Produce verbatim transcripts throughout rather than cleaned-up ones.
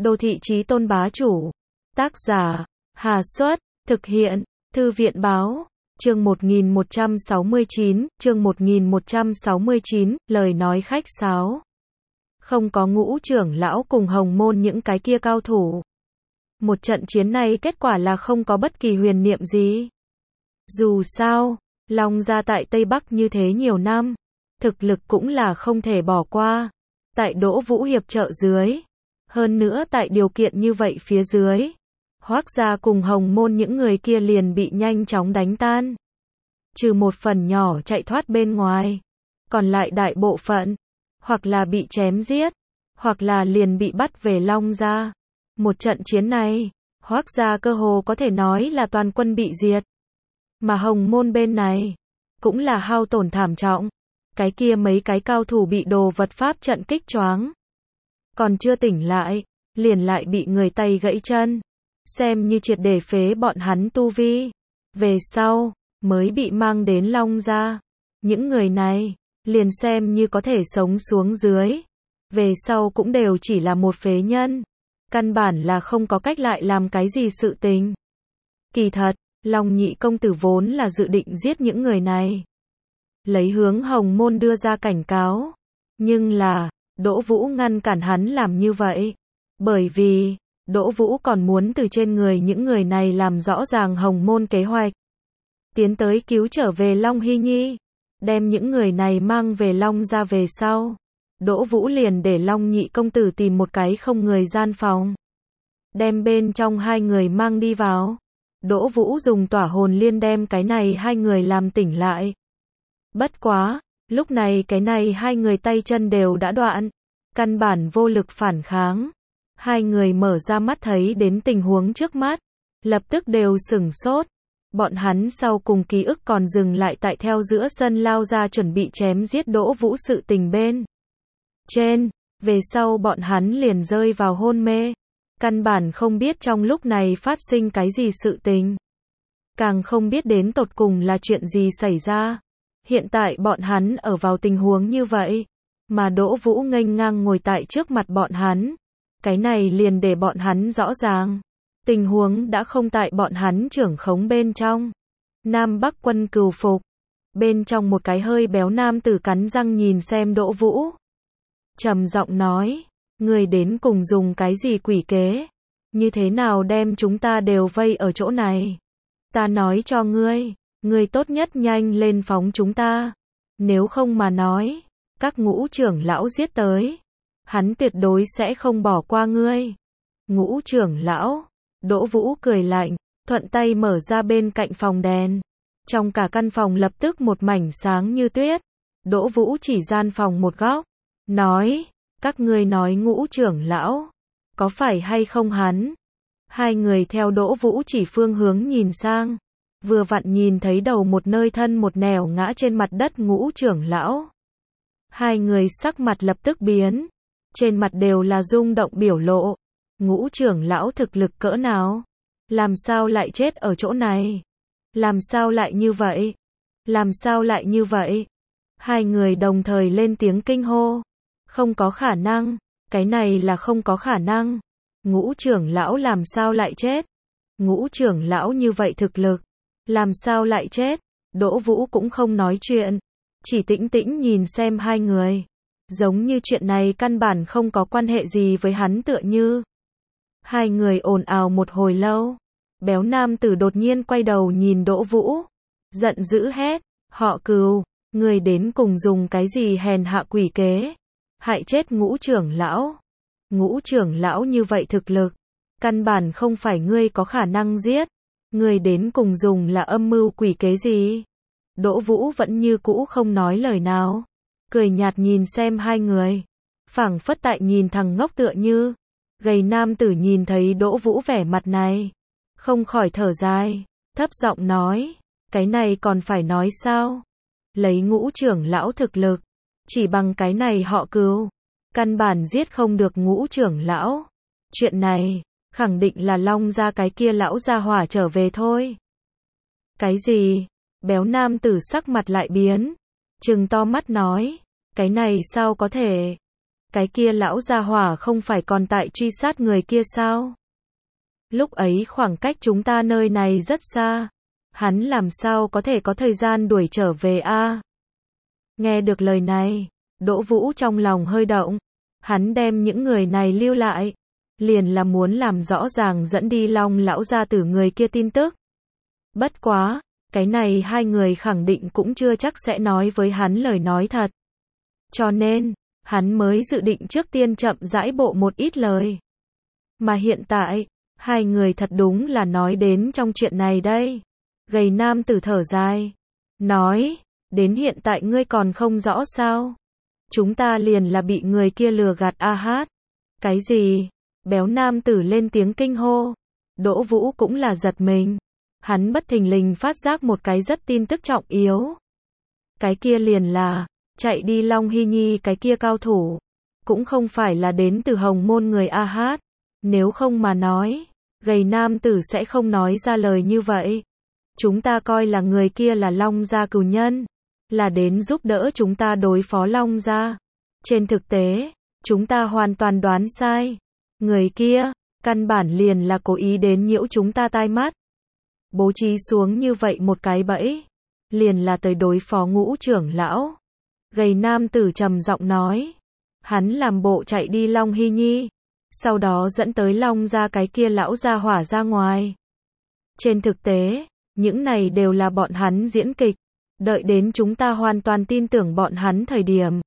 Đô thị chí tôn bá chủ. Tác giả, Hà Xuất, thực hiện, Thư viện Báo, chương một nghìn một trăm sáu mươi chín, chương một nghìn một trăm sáu mươi chín, lời nói khách sáo. Không có Ngũ trưởng lão cùng Hồng Môn những cái kia cao thủ. Một trận chiến này kết quả là không có bất kỳ huyền niệm gì. Dù sao, Long gia tại Tây Bắc như thế nhiều năm, thực lực cũng là không thể bỏ qua. Tại Đỗ Vũ hiệp trợ dưới, hơn nữa tại điều kiện như vậy phía dưới, Hoắc gia cùng Hồng Môn những người kia liền bị nhanh chóng đánh tan. Trừ một phần nhỏ chạy thoát bên ngoài, còn lại đại bộ phận, hoặc là bị chém giết, hoặc là liền bị bắt về Long gia. Một trận chiến này, Hoắc gia cơ hồ có thể nói là toàn quân bị diệt. Mà Hồng Môn bên này, cũng là hao tổn thảm trọng. Cái kia mấy cái cao thủ bị đồ vật pháp trận kích choáng. Còn chưa tỉnh lại, liền lại bị người tay gãy chân. Xem như triệt để phế bọn hắn tu vi. Về sau, mới bị mang đến Long gia. Những người này, liền xem như có thể sống xuống dưới. Về sau cũng đều chỉ là một phế nhân. Căn bản là không có cách lại làm cái gì sự tình. Kỳ thật, Long nhị công tử vốn là dự định giết những người này. Lấy hướng Hồng Môn đưa ra cảnh cáo. Nhưng là, Đỗ Vũ ngăn cản hắn làm như vậy. Bởi vì, Đỗ Vũ còn muốn từ trên người những người này làm rõ ràng Hồng Môn kế hoạch. Tiến tới cứu trở về Long Hy Nhi. Đem những người này mang về Long gia về sau. Đỗ Vũ liền để Long nhị công tử tìm một cái không người gian phòng. Đem bên trong hai người mang đi vào. Đỗ Vũ dùng tỏa hồn liên đem cái này hai người làm tỉnh lại. Bất quá, lúc này cái này hai người tay chân đều đã đoạn. Căn bản vô lực phản kháng. Hai người mở ra mắt thấy đến tình huống trước mắt. Lập tức đều sửng sốt. Bọn hắn sau cùng ký ức còn dừng lại tại theo giữa sân lao ra chuẩn bị chém giết Đỗ Vũ sự tình bên trên. Về sau bọn hắn liền rơi vào hôn mê. Căn bản không biết trong lúc này phát sinh cái gì sự tình. Càng không biết đến tột cùng là chuyện gì xảy ra. Hiện tại bọn hắn ở vào tình huống như vậy. Mà Đỗ Vũ nghênh ngang ngồi tại trước mặt bọn hắn. Cái này liền để bọn hắn rõ ràng. Tình huống đã không tại bọn hắn trưởng khống bên trong. Nam Bắc quân cừu phục. Bên trong một cái hơi béo nam tử cắn răng nhìn xem Đỗ Vũ. Trầm giọng nói. Người đến cùng dùng cái gì quỷ kế? Như thế nào đem chúng ta đều vây ở chỗ này? Ta nói cho ngươi. Ngươi tốt nhất nhanh lên phóng chúng ta. Nếu không mà nói. Các Ngũ trưởng lão giết tới. Hắn tuyệt đối sẽ không bỏ qua ngươi. Ngũ trưởng lão. Đỗ Vũ cười lạnh. Thuận tay mở ra bên cạnh phòng đèn. Trong cả căn phòng lập tức một mảnh sáng như tuyết. Đỗ Vũ chỉ gian phòng một góc. Nói. Các ngươi nói Ngũ trưởng lão. Có phải hay không hắn? Hai người theo Đỗ Vũ chỉ phương hướng nhìn sang. Vừa vặn nhìn thấy đầu một nơi thân một nẻo ngã trên mặt đất Ngũ trưởng lão. Hai người sắc mặt lập tức biến. Trên mặt đều là rung động biểu lộ. Ngũ trưởng lão thực lực cỡ nào? Làm sao lại chết ở chỗ này? Làm sao lại như vậy? Làm sao lại như vậy? Hai người đồng thời lên tiếng kinh hô. Không có khả năng. Cái này là không có khả năng. Ngũ trưởng lão làm sao lại chết? Ngũ trưởng lão như vậy thực lực. Làm sao lại chết? Đỗ Vũ cũng không nói chuyện. Chỉ tĩnh tĩnh nhìn xem hai người. Giống như chuyện này căn bản không có quan hệ gì với hắn tựa như. Hai người ồn ào một hồi lâu. Béo nam tử đột nhiên quay đầu nhìn Đỗ Vũ. Giận dữ hét. Họ Cừu. Người đến cùng dùng cái gì hèn hạ quỷ kế? Hại chết Ngũ trưởng lão. Ngũ trưởng lão như vậy thực lực. Căn bản không phải ngươi có khả năng giết. Người đến cùng dùng là âm mưu quỷ kế gì? Đỗ Vũ vẫn như cũ không nói lời nào. Cười nhạt nhìn xem hai người. Phảng phất tại nhìn thằng ngốc tựa như. Gầy nam tử nhìn thấy Đỗ Vũ vẻ mặt này. Không khỏi thở dài. Thấp giọng nói. Cái này còn phải nói sao? Lấy Ngũ trưởng lão thực lực. Chỉ bằng cái này họ Cừu. Căn bản giết không được Ngũ trưởng lão. Chuyện này. Khẳng định là Long gia cái kia lão gia hỏa trở về thôi. Cái gì? Béo nam tử sắc mặt lại biến. Trừng to mắt nói. Cái này sao có thể? cái kia lão gia hỏa không phải còn tại truy sát người kia sao? Lúc ấy khoảng cách chúng ta nơi này rất xa, hắn làm sao có thể có thời gian đuổi trở về a? Nghe được lời này, Đỗ Vũ trong lòng hơi động, hắn đem những người này lưu lại, liền là muốn làm rõ ràng dẫn đi Long lão gia tử người kia tin tức. Bất quá, cái này hai người khẳng định cũng chưa chắc sẽ nói với hắn lời nói thật. Cho nên, hắn mới dự định trước tiên chậm rãi bộ một ít lời. Mà hiện tại, hai người thật đúng là nói đến trong chuyện này đây. Gầy nam tử thở dài, nói, đến hiện tại ngươi còn không rõ sao? Chúng ta liền là bị người kia lừa gạt a hát. Cái gì? Béo nam tử lên tiếng kinh hô. Đỗ Vũ cũng là giật mình. Hắn bất thình lình phát giác một cái rất tin tức trọng yếu. Cái kia liền là, chạy đi Long Hy Nhi cái kia cao thủ. Cũng không phải là đến từ Hồng Môn người a hát. Nếu không mà nói, gầy nam tử sẽ không nói ra lời như vậy. Chúng ta coi là người kia là Long gia cừu nhân, là đến giúp đỡ chúng ta đối phó Long gia. Trên thực tế, chúng ta hoàn toàn đoán sai. Người kia, căn bản liền là cố ý đến nhiễu chúng ta tai mắt. Bố trí xuống như vậy một cái bẫy, liền là tới đối phó Ngũ trưởng lão. Gầy nam tử trầm giọng nói, hắn làm bộ chạy đi Long Hy Nhi, sau đó dẫn tới Long gia cái kia lão gia hỏa ra ngoài. Trên thực tế, những này đều là bọn hắn diễn kịch, đợi đến chúng ta hoàn toàn tin tưởng bọn hắn thời điểm.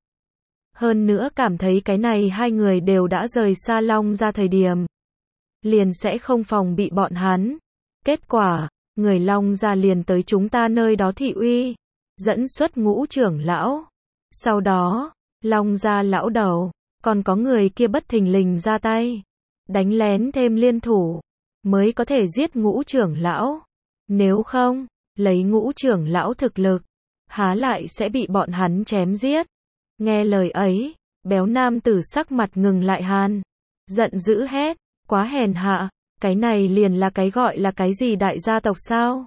Hơn nữa cảm thấy cái này hai người đều đã rời xa Long gia thời điểm, liền sẽ không phòng bị bọn hắn. Kết quả, người Long gia liền tới chúng ta nơi đó thị uy, dẫn xuất Ngũ trưởng lão. Sau đó, Long gia lão đầu, còn có người kia bất thình lình ra tay, đánh lén thêm liên thủ, mới có thể giết Ngũ trưởng lão. Nếu không, lấy Ngũ trưởng lão thực lực, há lại sẽ bị bọn hắn chém giết. Nghe lời ấy, béo nam tử sắc mặt ngừng lại hàn, giận dữ hét, quá hèn hạ, cái này liền là cái gọi là cái gì đại gia tộc sao?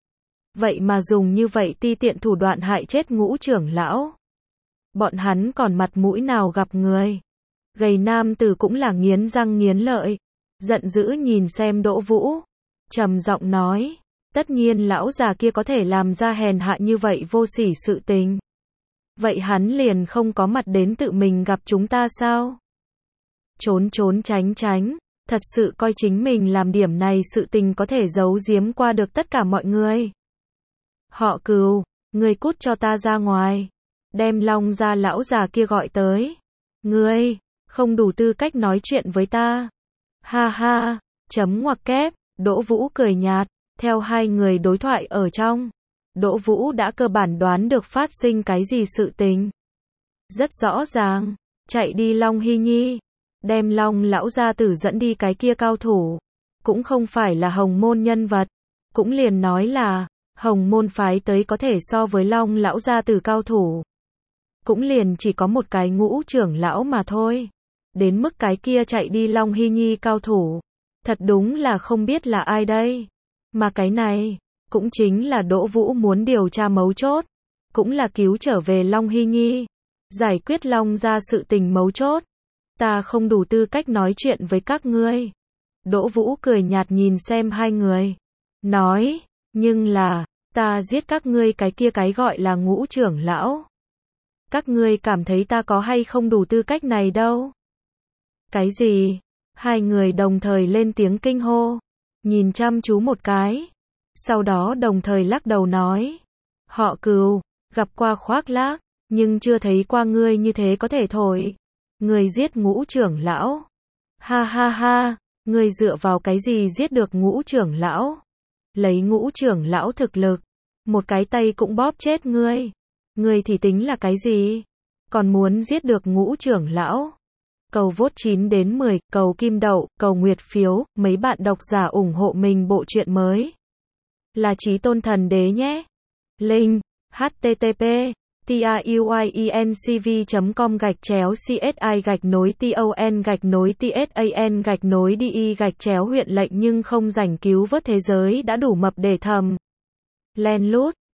Vậy mà dùng như vậy ti tiện thủ đoạn hại chết Ngũ trưởng lão. Bọn hắn còn mặt mũi nào gặp người? Gầy nam tử cũng là nghiến răng nghiến lợi, giận dữ nhìn xem Đỗ Vũ, trầm giọng nói, tất nhiên lão già kia có thể làm ra hèn hạ như vậy vô sỉ sự tình. Vậy hắn liền không có mặt đến tự mình gặp chúng ta sao? Trốn trốn tránh tránh, thật sự coi chính mình làm điểm này sự tình có thể giấu giếm qua được tất cả mọi người. Họ Cừu, ngươi cút cho ta ra ngoài, đem Long gia lão già kia gọi tới. Ngươi, không đủ tư cách nói chuyện với ta. Ha ha, chấm ngoặc kép, Đỗ Vũ cười nhạt, theo hai người đối thoại ở trong. Đỗ Vũ đã cơ bản đoán được phát sinh cái gì sự tình. Rất rõ ràng, chạy đi Long Hy Nhi, đem Long lão gia tử dẫn đi cái kia cao thủ, cũng không phải là Hồng Môn nhân vật, cũng liền nói là, Hồng Môn phái tới có thể so với Long lão gia tử cao thủ. Cũng liền chỉ có một cái Ngũ trưởng lão mà thôi. Đến mức cái kia chạy đi Long Hy Nhi cao thủ, thật đúng là không biết là ai đây. Mà cái này, cũng chính là Đỗ Vũ muốn điều tra mấu chốt, cũng là cứu trở về Long Hy Nhi, giải quyết Long gia sự tình mấu chốt. Ta không đủ tư cách nói chuyện với các ngươi. Đỗ Vũ cười nhạt nhìn xem hai người, nói, nhưng là, ta giết các ngươi cái kia cái gọi là Ngũ trưởng lão. Các ngươi cảm thấy ta có hay không đủ tư cách này đâu? Cái gì? Hai người đồng thời lên tiếng kinh hô, nhìn chăm chú một cái, sau đó đồng thời lắc đầu nói, họ Cừu, gặp qua khoác lác, nhưng chưa thấy qua ngươi như thế có thể thổi. Ngươi giết Ngũ trưởng lão. Ha ha ha, ngươi dựa vào cái gì giết được Ngũ trưởng lão? Lấy Ngũ trưởng lão thực lực, một cái tay cũng bóp chết ngươi. Ngươi thì tính là cái gì? Còn muốn giết được Ngũ trưởng lão? Cầu vote chín đến mười, cầu kim đậu, cầu nguyệt phiếu, mấy bạn độc giả ủng hộ mình bộ truyện mới. Là Chí Tôn Thần Đế nhé. Link, http tuyencv chấm com gạch chéo csi gạch nối ton gạch nối tsan gạch nối đi gạch chéo huyện lệnh nhưng không rảnh cứu vớt thế giới đã đủ mập để thầm. Len lút.